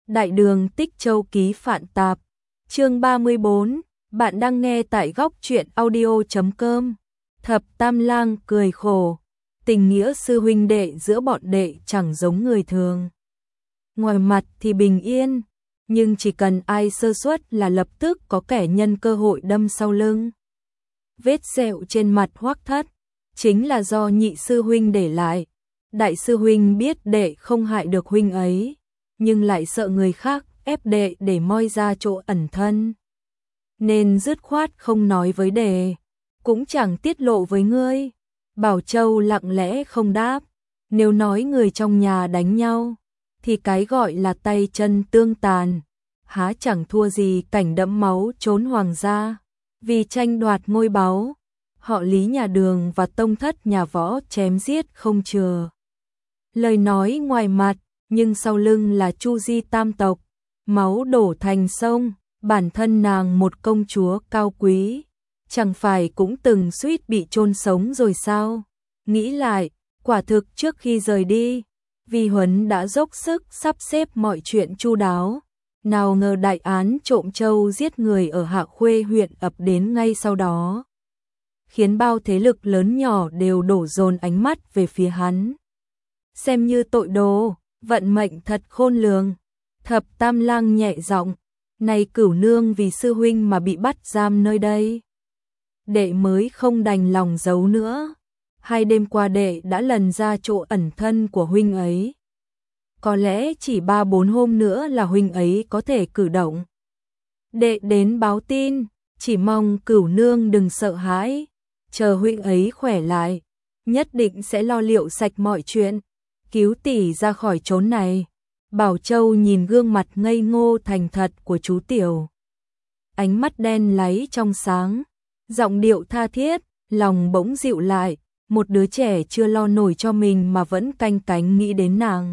Đại đường Tích Châu ký Phạn Tạp, chương 34, bạn đang nghe tại góc truyện audio.com. Thập Tam Lang cười khổ, tình nghĩa sư huynh đệ giữa bọn đệ chẳng giống người thường. Ngoài mặt thì bình yên, nhưng chỉ cần ai sơ suất là lập tức có kẻ nhân cơ hội đâm sau lưng. Vết sẹo trên mặt Hoắc Thất chính là do nhị sư huynh để lại. Đại sư huynh biết đệ không hại được huynh ấy, nhưng lại sợ người khác ép đệ để moi ra chỗ ẩn thân, nên dứt khoát không nói với đệ, cũng chẳng tiết lộ với ngươi. Bảo Châu lặng lẽ không đáp. Nếu nói người trong nhà đánh nhau thì cái gọi là tay chân tương tàn há chẳng thua gì cảnh đẫm máu trốn hoàng gia. Vì tranh đoạt ngôi báu, họ Lý nhà Đường và tông thất nhà Võ chém giết không chừa. Lời nói ngoài mặt, nhưng sau lưng là Chu Di tam tộc, máu đổ thành sông. Bản thân nàng một công chúa cao quý, chẳng phải cũng từng suýt bị chôn sống rồi sao? Nghĩ lại, quả thực trước khi rời đi, Vi Huấn đã dốc sức sắp xếp mọi chuyện chu đáo. Nào ngờ đại án trộm trâu giết người ở Hạ Khuê huyện ập đến ngay sau đó, khiến bao thế lực lớn nhỏ đều đổ dồn ánh mắt về phía hắn. Xem như tội đồ, vận mệnh thật khôn lường. Thập Tam Lang nhẹ giọng, này Cửu nương vì sư huynh mà bị bắt giam nơi đây, đệ mới không đành lòng giấu nữa. 2 đêm qua đệ đã lần ra chỗ ẩn thân của huynh ấy, có lẽ chỉ 3-4 hôm nữa là huynh ấy có thể cử động. Đệ đến báo tin, chỉ mong Cửu nương đừng sợ hãi, chờ huynh ấy khỏe lại, nhất định sẽ lo liệu sạch mọi chuyện, cứu tỷ ra khỏi chốn này. Bảo Châu nhìn gương mặt ngây ngô thành thật của chú Tiểu, ánh mắt đen láy trong sáng, giọng điệu tha thiết, lòng bỗng dịu lại. Một đứa trẻ chưa lo nổi cho mình mà vẫn canh cánh nghĩ đến nàng,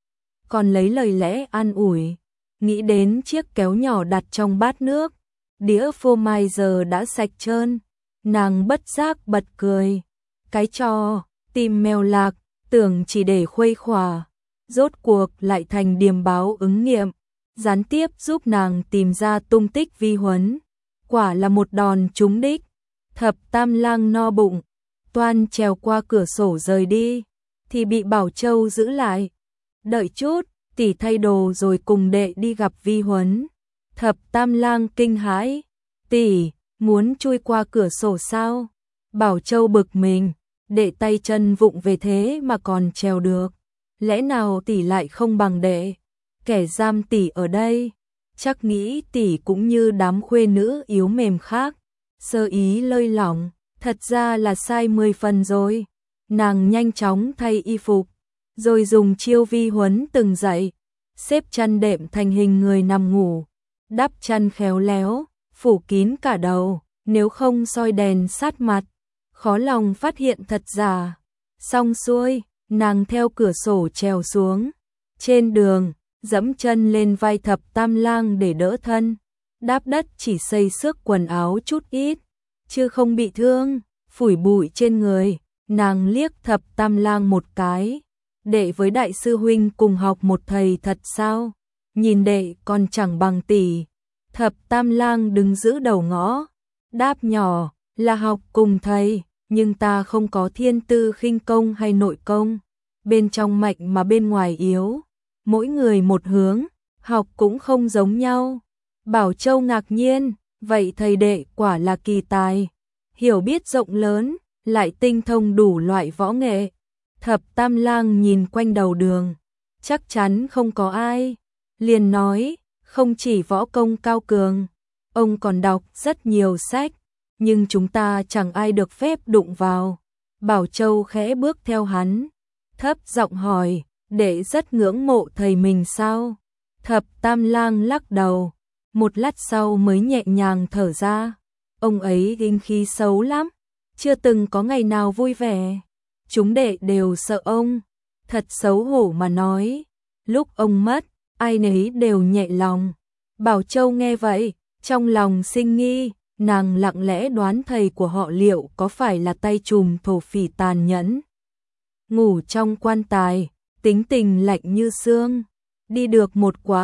còn lấy lời lẽ an ủi. Nghĩ đến chiếc kéo nhỏ đặt trong bát nước, đĩa phô mai giờ đã sạch trơn, nàng bất giác bật cười. Cái trò tìm mèo lạc, tưởng chỉ để khuây khỏa, rốt cuộc lại thành điềm báo ứng nghiệm, gián tiếp giúp nàng tìm ra tung tích Vi Huấn. Quả là một đòn trúng đích. Thập Tam Lang no bụng, toan trèo qua cửa sổ rời đi, thì bị Bảo Châu giữ lại. Đợi chút, tỷ thay đồ rồi cùng đệ đi gặp Vi Huấn. Thập Tam Lang kinh hãi, tỷ muốn chui qua cửa sổ sao? Bảo Châu bực mình, đệ tay chân vụng về thế mà còn trèo được, lẽ nào tỷ lại không bằng đệ? Kẻ giam tỷ ở đây, chắc nghĩ tỷ cũng như đám khuê nữ yếu mềm khác, sơ ý lơi lỏng, thật ra là sai 10 phần rồi. Nàng nhanh chóng thay y phục, rồi dùng chiêu Vi Huấn từng dạy, xếp chăn đệm thành hình người nằm ngủ, đắp chăn khéo léo, phủ kín cả đầu, nếu không soi đèn sát mặt, khó lòng phát hiện thật giả. Xong xuôi, nàng theo cửa sổ trèo xuống. Trên đường, dẫm chân lên vai Thập Tam Lang để đỡ thân, đáp đất chỉ xây xước quần áo chút ít, chứ không bị thương. Phủi bụi trên người, nàng liếc Thập Tam Lang một cái. Đệ với đại sư huynh cùng học một thầy thật sao? Nhìn đệ còn chẳng bằng tỷ. Thập Tam Lang đứng giữ đầu ngõ, đáp nhỏ, là học cùng thầy, nhưng ta không có thiên tư khinh công hay nội công, bên trong mạnh mà bên ngoài yếu, mỗi người một hướng, học cũng không giống nhau. Bảo Châu ngạc nhiên, vậy thầy đệ quả là kỳ tài, hiểu biết rộng lớn, lại tinh thông đủ loại võ nghệ. Thập Tam Lang nhìn quanh đầu đường, chắc chắn không có ai, liền nói, không chỉ võ công cao cường, ông còn đọc rất nhiều sách, nhưng chúng ta chẳng ai được phép đụng vào. Bảo Châu khẽ bước theo hắn, thấp giọng hỏi, đệ rất ngưỡng mộ thầy mình sao? Thập Tam Lang lắc đầu, một lát sau mới nhẹ nhàng thở ra, ông ấy đinh khí xấu lắm, chưa từng có ngày nào vui vẻ, chúng đệ đều sợ ông. Thật xấu hổ mà nói, lúc ông mất, ai nấy đều nhẹ lòng. Bảo Châu nghe vậy, trong lòng sinh nghi, nàng lặng lẽ đoán thầy của họ liệu có phải là tay trùm thổ phỉ tàn nhẫn, ngủ trong quan tài, tính tình lạnh như xương. Đi được một quãng,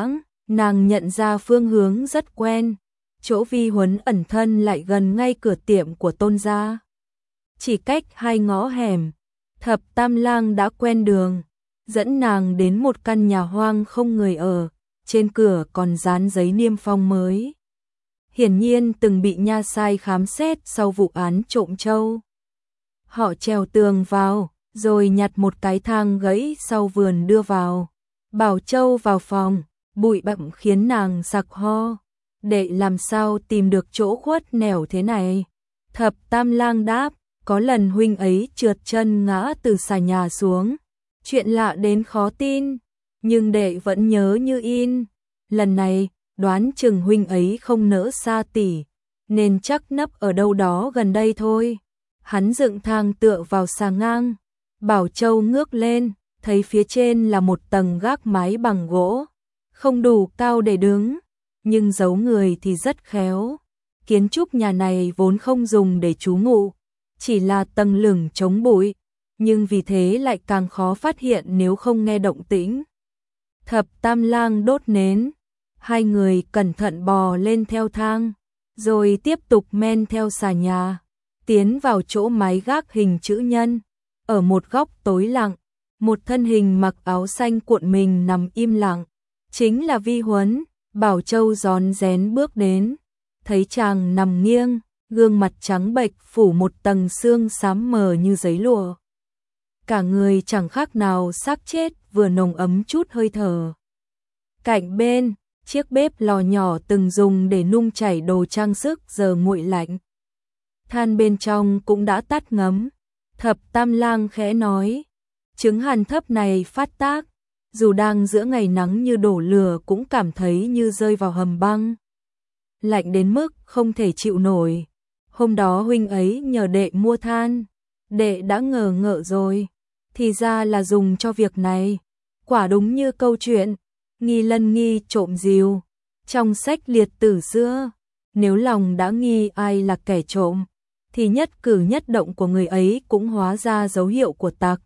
Nàng nhận ra phương hướng rất quen, chỗ Vi Huấn ẩn thân lại gần ngay cửa tiệm của Tôn gia. Chỉ cách 2 ngõ hẻm, Thập Tam Lang đã quen đường, dẫn nàng đến một căn nhà hoang không người ở, trên cửa còn dán giấy niêm phong mới. Hiển nhiên từng bị nha sai khám xét sau vụ án trộm trâu. Họ trèo tường vào, rồi nhặt một cái thang gãy sau vườn đưa vào. Bảo Châu vào phòng, bụi bặm khiến nàng sặc ho. Đệ làm sao tìm được chỗ khuất nẻo thế này? Thập Tam Lang đáp, có lần huynh ấy trượt chân ngã từ xà nhà xuống. Chuyện lạ đến khó tin, nhưng đệ vẫn nhớ như in. Lần này, đoán chừng huynh ấy không nỡ xa tỷ, nên chắc nấp ở đâu đó gần đây thôi. Hắn dựng thang tựa vào xà ngang. Bảo Châu ngước lên, thấy phía trên là một tầng gác mái bằng gỗ, không đủ cao để đứng, nhưng giấu người thì rất khéo. Kiến trúc nhà này vốn không dùng để trú ngụ, chỉ là tầng lửng chống bụi, nhưng vì thế lại càng khó phát hiện nếu không nghe động tĩnh. Thập Tam Lang đốt nến, 2 người cẩn thận bò lên theo thang, rồi tiếp tục men theo xà nhà, tiến vào chỗ mái gác hình chữ nhân. Ở một góc tối lặng, một thân hình mặc áo xanh cuộn mình nằm im lặng, chính là Vi Huấn. Bảo Châu rón rén bước đến, thấy chàng nằm nghiêng, gương mặt trắng bệch phủ một tầng xương xám mờ như giấy lụa. Cả người chẳng khác nào xác chết, vừa nồng ấm chút hơi thở. Cạnh bên, chiếc bếp lò nhỏ từng dùng để nung chảy đồ trang sức giờ nguội lạnh. Than bên trong cũng đã tắt ngấm. Thập Tam Lang khẽ nói, chứng hàn thấp này phát tác, dù đang giữa ngày nắng như đổ lửa cũng cảm thấy như rơi vào hầm băng. Lạnh đến mức không thể chịu nổi. Hôm đó huynh ấy nhờ đệ mua than, đệ đã ngờ ngợ rồi, thì ra là dùng cho việc này. Quả đúng như câu chuyện nghi lân nghi trộm rìu trong sách liệt tử xưa. Nếu lòng đã nghi ai là kẻ trộm, thì nhất cử nhất động của người ấy cũng hóa ra dấu hiệu của tặc.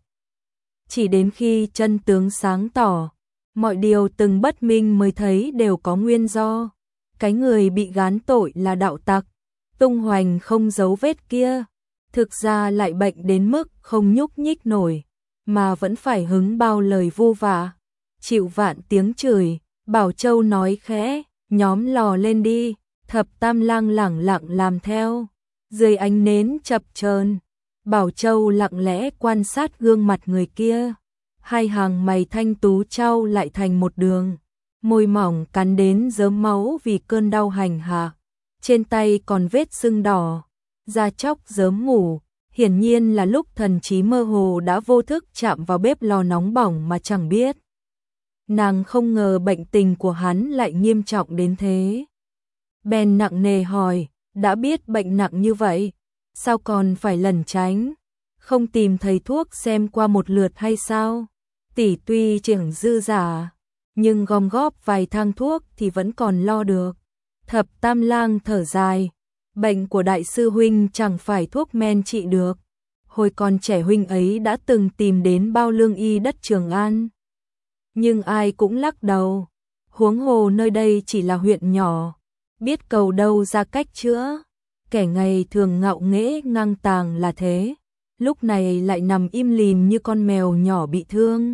Chỉ đến khi chân tướng sáng tỏ, mọi điều từng bất minh mới thấy đều có nguyên do. Cái người bị gán tội là đạo tặc, tung hoành không dấu vết kia, thực ra lại bệnh đến mức không nhúc nhích nổi, mà vẫn phải hứng bao lời vu vạ, chịu vạn tiếng chửi. Bảo Châu nói khẽ, nhóm lò lên đi. Thập Tam Lang lẳng lặng làm theo. Dưới ánh nến chập chờn, Bảo Châu lặng lẽ quan sát gương mặt người kia. 2 hàng mày thanh tú trao lại thành một đường, môi mỏng cắn đến rớm máu vì cơn đau hành hạ. Trên tay còn vết sưng đỏ, da chóc rớm mủ, hiển nhiên là lúc thần trí mơ hồ đã vô thức chạm vào bếp lò nóng bỏng mà chẳng biết. Nàng không ngờ bệnh tình của hắn lại nghiêm trọng đến thế. Bèn nặng nề hỏi, đã biết bệnh nặng như vậy, sao còn phải lẩn tránh? Không tìm thầy thuốc xem qua một lượt hay sao? Tỷ tuy chẳng dư giả, nhưng gom góp vài thang thuốc thì vẫn còn lo được. Thập Tam Lang thở dài, bệnh của đại sư huynh chẳng phải thuốc men trị được. Hồi còn trẻ huynh ấy đã từng tìm đến bao lương y đất Trường An, nhưng ai cũng lắc đầu. Huống hồ nơi đây chỉ là huyện nhỏ, biết cầu đâu ra cách chữa. Kẻ ngày thường ngạo nghễ ngang tàng là thế, lúc này lại nằm im lìm như con mèo nhỏ bị thương,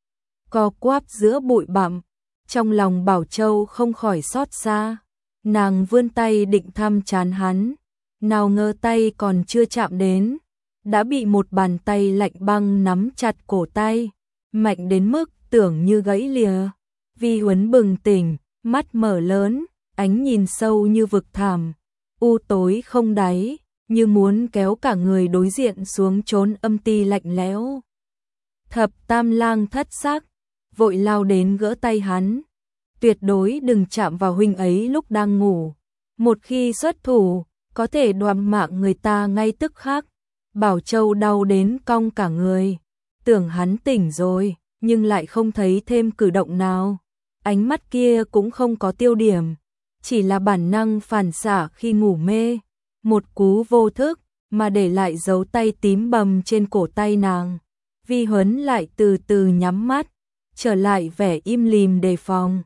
co quắp giữa bụi bặm. Trong lòng Bảo Châu không khỏi xót xa, nàng vươn tay định thăm trán hắn, nào ngờ tay còn chưa chạm đến, đã bị một bàn tay lạnh băng nắm chặt cổ tay, mạnh đến mức tưởng như gãy lìa. Vi Huấn bừng tỉnh, mắt mở lớn, ánh nhìn sâu như vực thẳm, u tối không đáy, như muốn kéo cả người đối diện xuống chốn âm ti lạnh lẽo. Thập Tam Lang thất sắc, vội lao đến gỡ tay hắn. Tuyệt đối đừng chạm vào huynh ấy lúc đang ngủ. Một khi xuất thủ, có thể đoạt mạng người ta ngay tức khắc. Bảo Châu đau đến cong cả người. Tưởng hắn tỉnh rồi, nhưng lại không thấy thêm cử động nào. Ánh mắt kia cũng không có tiêu điểm, chỉ là bản năng phản xạ khi ngủ mê. Một cú vô thức mà để lại dấu tay tím bầm trên cổ tay nàng. Vi Huấn lại từ từ nhắm mắt, trở lại vẻ im lìm đề phòng.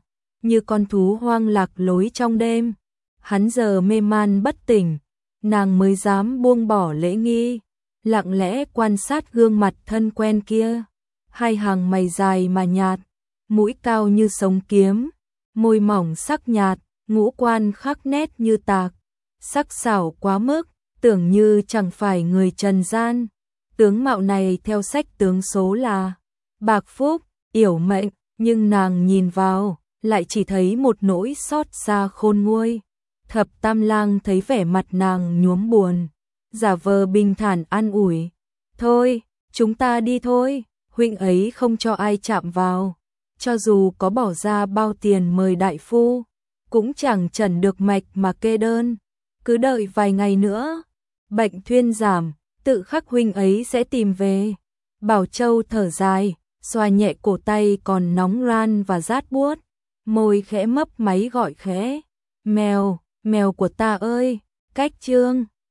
như con thú hoang lạc lối trong đêm. Hắn giờ mê man bất tỉnh, nàng mới dám buông bỏ lễ nghi, lặng lẽ quan sát gương mặt thân quen kia. Hai hàng mày dài mà nhạt, mũi cao như sống kiếm, môi mỏng sắc nhạt, ngũ quan khắc nét như tạc, sắc sảo quá mức, tưởng như chẳng phải người trần gian. Tướng mạo này theo sách tướng số là bạc phúc, yểu mệnh, nhưng nàng nhìn vào, lại chỉ thấy một nỗi xót xa khôn nguôi. Thập Tam Lang thấy vẻ mặt nàng nhuốm buồn, giả vờ bình thản an ủi. Thôi, chúng ta đi thôi, huynh ấy không cho ai chạm vào. Cho dù có bỏ ra bao tiền mời đại phu, cũng chẳng chẩn được mạch mà kê đơn. Cứ đợi vài ngày nữa, bệnh thuyên giảm, tự khắc huynh ấy sẽ tìm về. Bảo Châu thở dài, xoa nhẹ cổ tay còn nóng ran và rát buốt, môi khẽ mấp máy gọi khẽ. Mèo, mèo của ta ơi, cách chương.